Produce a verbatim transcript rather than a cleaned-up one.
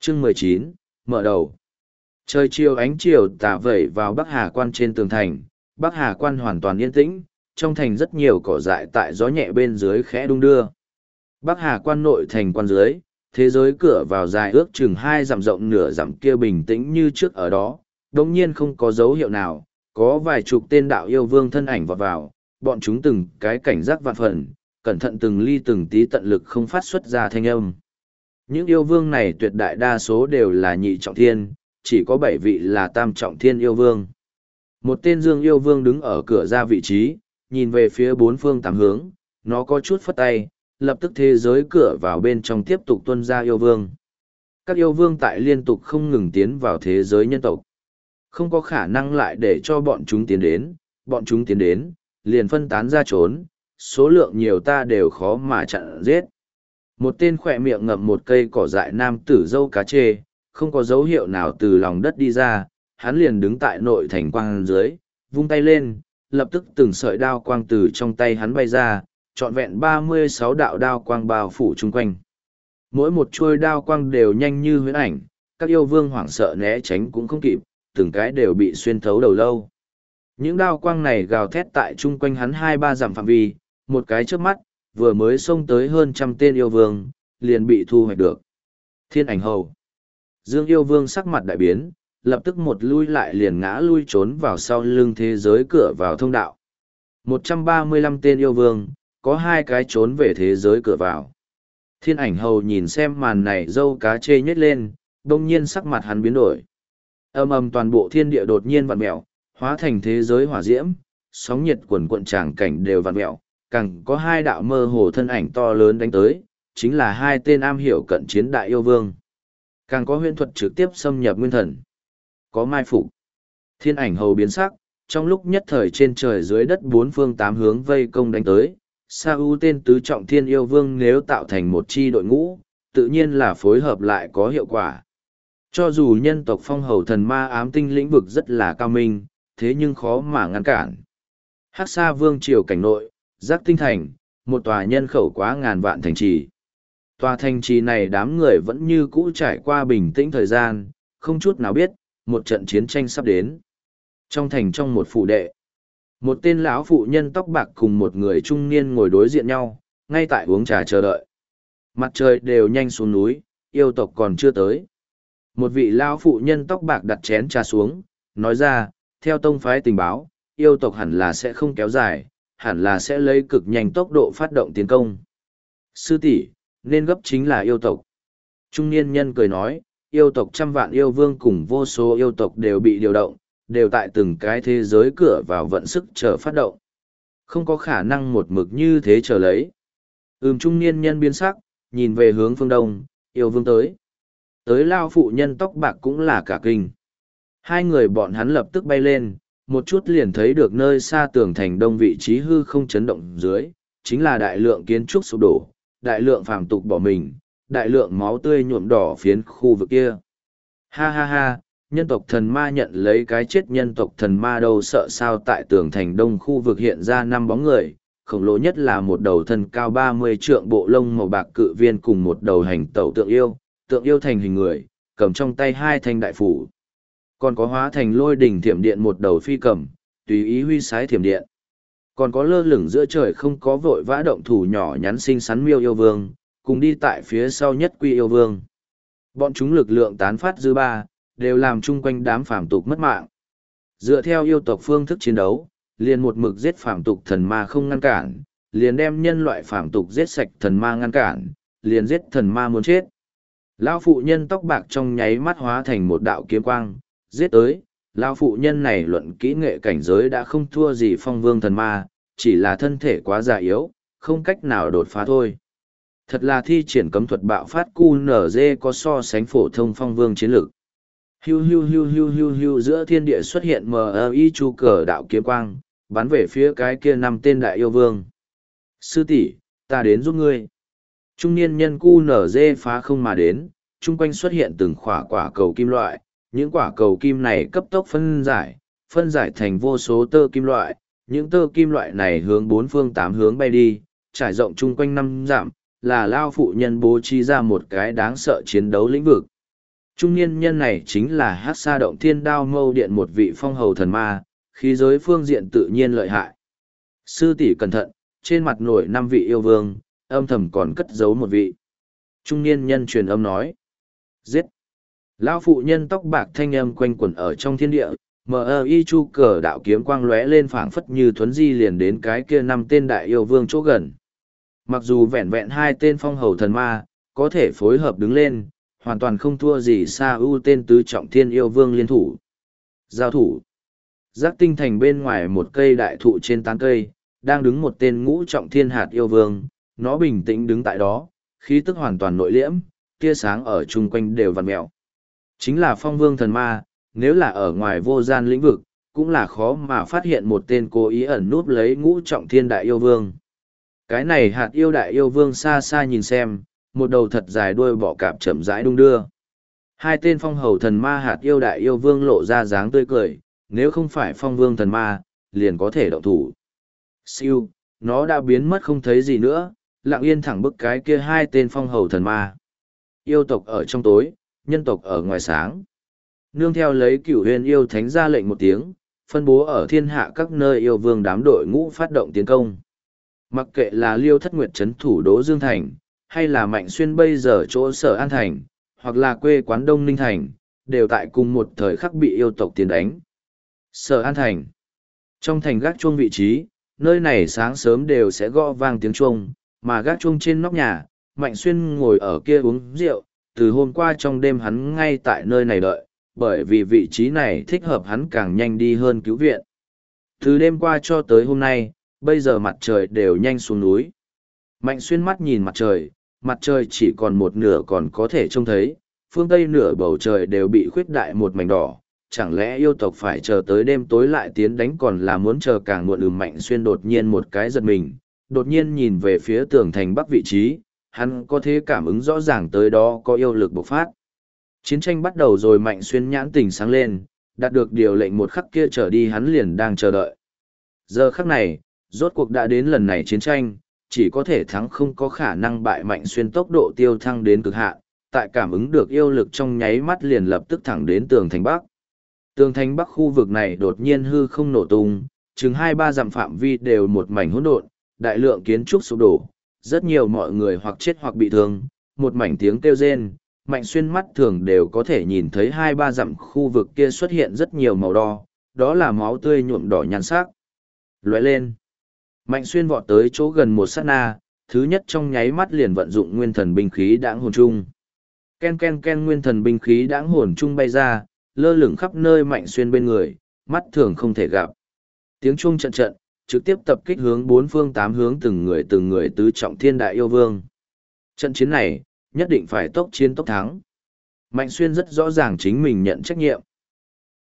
Chương mười chín, mở đầu. Trời chiều ánh chiều tà vẩy vào Bắc Hà Quan trên tường thành, Bắc Hà Quan hoàn toàn yên tĩnh, trong thành rất nhiều cỏ dại tại gió nhẹ bên dưới khẽ đung đưa. Bắc Hà Quan nội thành quan dưới, thế giới cửa vào dài ước chừng hai dặm rộng nửa dặm kia bình tĩnh như trước ở đó, đồng nhiên không có dấu hiệu nào, có vài chục tên đạo yêu vương thân ảnh vọt vào, bọn chúng từng cái cảnh giác vạn phần, cẩn thận từng ly từng tí tận lực không phát xuất ra thanh âm. Những yêu vương này tuyệt đại đa số đều là nhị trọng thiên, chỉ có bảy vị là tam trọng thiên yêu vương. Một tên dương yêu vương đứng ở cửa ra vị trí, nhìn về phía bốn phương tám hướng, nó có chút phất tay, lập tức thế giới cửa vào bên trong tiếp tục tuân ra yêu vương. Các yêu vương tại liên tục không ngừng tiến vào thế giới nhân tộc. Không có khả năng lại để cho bọn chúng tiến đến, bọn chúng tiến đến, liền phân tán ra trốn, số lượng nhiều ta đều khó mà chặn giết. Một tên khỏe miệng ngậm một cây cỏ dại nam tử dâu cá chê, không có dấu hiệu nào từ lòng đất đi ra, hắn liền đứng tại nội thành quang dưới, vung tay lên, lập tức từng sợi đao quang từ trong tay hắn bay ra, trọn vẹn ba mươi sáu đạo đao quang bao phủ chung quanh. Mỗi một chuôi đao quang đều nhanh như huyễn ảnh, các yêu vương hoảng sợ né tránh cũng không kịp, từng cái đều bị xuyên thấu đầu lâu. Những đao quang này gào thét tại chung quanh hắn hai ba dặm phạm vi, một cái trước mắt, vừa mới xông tới hơn trăm tên yêu vương, liền bị thu hoạch được. Thiên ảnh hầu. Dương yêu vương sắc mặt đại biến, lập tức một lui lại liền ngã lui trốn vào sau lưng thế giới cửa vào thông đạo. một trăm ba mươi lăm tên yêu vương, có hai cái trốn về thế giới cửa vào. Thiên ảnh hầu nhìn xem màn này dâu cá chê nhếch lên, đông nhiên sắc mặt hắn biến đổi. Âm ầm toàn bộ thiên địa đột nhiên vặn mẹo, hóa thành thế giới hỏa diễm, sóng nhiệt quần quận tràng cảnh đều vặn mẹo, càng có hai đạo mơ hồ thân ảnh to lớn đánh tới, chính là hai tên am hiểu cận chiến đại yêu vương. Càng có huyễn thuật trực tiếp xâm nhập nguyên thần. Có mai phục. Thiên ảnh hầu biến sắc, trong lúc nhất thời trên trời dưới đất bốn phương tám hướng vây công đánh tới. Sa U tên tứ trọng thiên yêu vương nếu tạo thành một chi đội ngũ, tự nhiên là phối hợp lại có hiệu quả. Cho dù nhân tộc phong hầu thần ma ám tinh lĩnh vực rất là cao minh, thế nhưng khó mà ngăn cản. Hắc Sa vương triều cảnh nội, Giác Tinh Thành, một tòa nhân khẩu quá ngàn vạn thành trì. Tòa thành trì này đám người vẫn như cũ trải qua bình tĩnh thời gian, không chút nào biết, một trận chiến tranh sắp đến. Trong thành trong một phủ đệ, một tên lão phụ nhân tóc bạc cùng một người trung niên ngồi đối diện nhau, ngay tại uống trà chờ đợi. Mặt trời đều nhanh xuống núi, yêu tộc còn chưa tới. Một vị lão phụ nhân tóc bạc đặt chén trà xuống, nói ra, theo tông phái tình báo, yêu tộc hẳn là sẽ không kéo dài, hẳn là sẽ lấy cực nhanh tốc độ phát động tiến công. Sư tỷ, nên gấp chính là yêu tộc. Trung niên nhân cười nói, yêu tộc trăm vạn yêu vương cùng vô số yêu tộc đều bị điều động, đều tại từng cái thế giới cửa vào vận sức chờ phát động. Không có khả năng một mực như thế chờ lấy. Ừm trung niên nhân biến sắc, nhìn về hướng phương đông, yêu vương tới. Tới lao phụ nhân tóc bạc cũng là cả kinh. Hai người bọn hắn lập tức bay lên, một chút liền thấy được nơi xa tường thành đông vị trí hư không chấn động dưới, chính là đại lượng kiến trúc sụp đổ, đại lượng phàm tục bỏ mình, đại lượng máu tươi nhuộm đỏ phiến khu vực kia. Ha ha ha, nhân tộc thần ma nhận lấy cái chết nhân tộc thần ma đâu sợ sao tại tường thành đông khu vực hiện ra năm bóng người, khổng lồ nhất là một đầu thân cao ba mươi trượng bộ lông màu bạc cự viên cùng một đầu hành tẩu tượng yêu, tượng yêu thành hình người, cầm trong tay hai thanh đại phủ. Còn có hóa thành lôi đỉnh thiểm điện một đầu phi cầm, tùy ý huy sái thiểm điện. Còn có lơ lửng giữa trời không có vội vã động thủ nhỏ nhắn xinh xắn miêu yêu vương, cùng đi tại phía sau nhất quy yêu vương. Bọn chúng lực lượng tán phát dư ba, đều làm chung quanh đám phàm tục mất mạng. Dựa theo yêu tộc phương thức chiến đấu, liền một mực giết phàm tục thần ma không ngăn cản, liền đem nhân loại phàm tục giết sạch thần ma ngăn cản, liền giết thần ma muốn chết. Lão phụ nhân tóc bạc trong nháy mắt hóa thành một đạo kiếm quang, giết tới. Lão phụ nhân này luận kỹ nghệ cảnh giới đã không thua gì phong vương thần ma, chỉ là thân thể quá già yếu, không cách nào đột phá thôi. Thật là thi triển cấm thuật bạo phát cu nở dê có so sánh phổ thông phong vương chiến lực. Hiu hiu hiu hiu hiu hiu giữa thiên địa xuất hiện mờ y chu cờ đạo kiếm quang, bắn về phía cái kia năm tên đại yêu vương. Sư tỷ, ta đến giúp ngươi. Trung niên nhân cu nở dê phá không mà đến, chung quanh xuất hiện từng khỏa quả cầu kim loại, những quả cầu kim này cấp tốc phân giải, phân giải thành vô số tơ kim loại, những tơ kim loại này hướng bốn phương tám hướng bay đi, trải rộng chung quanh năm dặm, là lao phụ nhân bố trí ra một cái đáng sợ chiến đấu lĩnh vực. Trung niên nhân này chính là Hắc Sa Động Thiên Đao Mâu Điện một vị phong hầu thần ma, khí giới phương diện tự nhiên lợi hại. Sư tỷ cẩn thận, trên mặt nổi năm vị yêu vương, âm thầm còn cất giấu một vị. Trung niên nhân truyền âm nói. Giết! Lão phụ nhân tóc bạc thanh âm quanh quẩn ở trong thiên địa, mờ y chu cờ đạo kiếm quang lóe lên phảng phất như thuấn di liền đến cái kia năm tên đại yêu vương chỗ gần. Mặc dù vẹn vẹn hai tên phong hầu thần ma, có thể phối hợp đứng lên, hoàn toàn không thua gì Sa ưu tên tứ trọng thiên yêu vương liên thủ. Giao thủ. Giác tinh thành bên ngoài một cây đại thụ trên tán cây, đang đứng một tên ngũ trọng thiên hạt yêu vương, nó bình tĩnh đứng tại đó, khí tức hoàn toàn nội liễm, tia sáng ở chung quanh đều vằn mẹo. Chính là phong vương thần ma, nếu là ở ngoài vô gian lĩnh vực, cũng là khó mà phát hiện một tên cố ý ẩn núp lấy ngũ trọng thiên đại yêu vương. Cái này hạt yêu đại yêu vương xa xa nhìn xem, một đầu thật dài đuôi bọ cạp chậm rãi đung đưa. Hai tên phong hầu thần ma hạt yêu đại yêu vương lộ ra dáng tươi cười, nếu không phải phong vương thần ma, liền có thể động thủ. Siêu, nó đã biến mất không thấy gì nữa, lặng yên thẳng bức cái kia hai tên phong hầu thần ma. Yêu tộc ở trong tối, nhân tộc ở ngoài sáng. Nương theo lấy cửu huyền yêu thánh ra lệnh một tiếng, phân bố ở thiên hạ các nơi yêu vương đám đội ngũ phát động tiến công. Mặc kệ là Liêu Thất Nguyệt trấn thủ Đỗ Dương Thành, hay là Mạnh Xuyên bây giờ chỗ Sở An Thành, hoặc là quê quán Đông Ninh Thành, đều tại cùng một thời khắc bị yêu tộc tiến đánh. Sở An Thành. Trong thành gác chuông vị trí, nơi này sáng sớm đều sẽ gõ vang tiếng chuông, mà gác chuông trên nóc nhà, Mạnh Xuyên ngồi ở kia uống rượu, từ hôm qua trong đêm hắn ngay tại nơi này đợi, bởi vì vị trí này thích hợp hắn càng nhanh đi hơn cứu viện. Từ đêm qua cho tới hôm nay, bây giờ mặt trời đều nhanh xuống núi. Mạnh Xuyên mắt nhìn mặt trời, mặt trời chỉ còn một nửa còn có thể trông thấy, phương tây nửa bầu trời đều bị khuyết đại một mảnh đỏ. Chẳng lẽ yêu tộc phải chờ tới đêm tối lại tiến đánh còn là muốn chờ càng muộn? Ừ, Mạnh Xuyên đột nhiên một cái giật mình, đột nhiên nhìn về phía tường thành bắc vị trí, hắn có thể cảm ứng rõ ràng tới đó có yêu lực bộc phát. Chiến tranh bắt đầu rồi. Mạnh Xuyên nhãn tỉnh sáng lên, đạt được điều lệnh một khắc kia trở đi hắn liền đang chờ đợi. Giờ khắc này, rốt cuộc đã đến lần này chiến tranh, chỉ có thể thắng không có khả năng bại. Mạnh Xuyên tốc độ tiêu thăng đến cực hạn, tại cảm ứng được yêu lực trong nháy mắt liền lập tức thẳng đến tường thành bắc. Tường thành bắc khu vực này đột nhiên hư không nổ tung, chừng hai ba dặm phạm vi đều một mảnh hỗn độn, đại lượng kiến trúc sụp đổ, rất nhiều mọi người hoặc chết hoặc bị thương, một mảnh tiếng kêu rên. Mạnh Xuyên mắt thường đều có thể nhìn thấy hai ba dặm khu vực kia xuất hiện rất nhiều màu đỏ, đó là máu tươi nhuộm đỏ nhan sắc. Lóe lên. Mạnh Xuyên vọt tới chỗ gần một sát na, thứ nhất trong nháy mắt liền vận dụng nguyên thần binh khí đãng hồn trung. Ken ken ken nguyên thần binh khí đãng hồn trung bay ra, lơ lửng khắp nơi Mạnh Xuyên bên người, mắt thường không thể gặp. Tiếng chuông trận trận, trực tiếp tập kích hướng bốn phương tám hướng từng người từng người tứ trọng thiên đại yêu vương. Trận chiến này, nhất định phải tốc chiến tốc thắng. Mạnh Xuyên rất rõ ràng chính mình nhận trách nhiệm.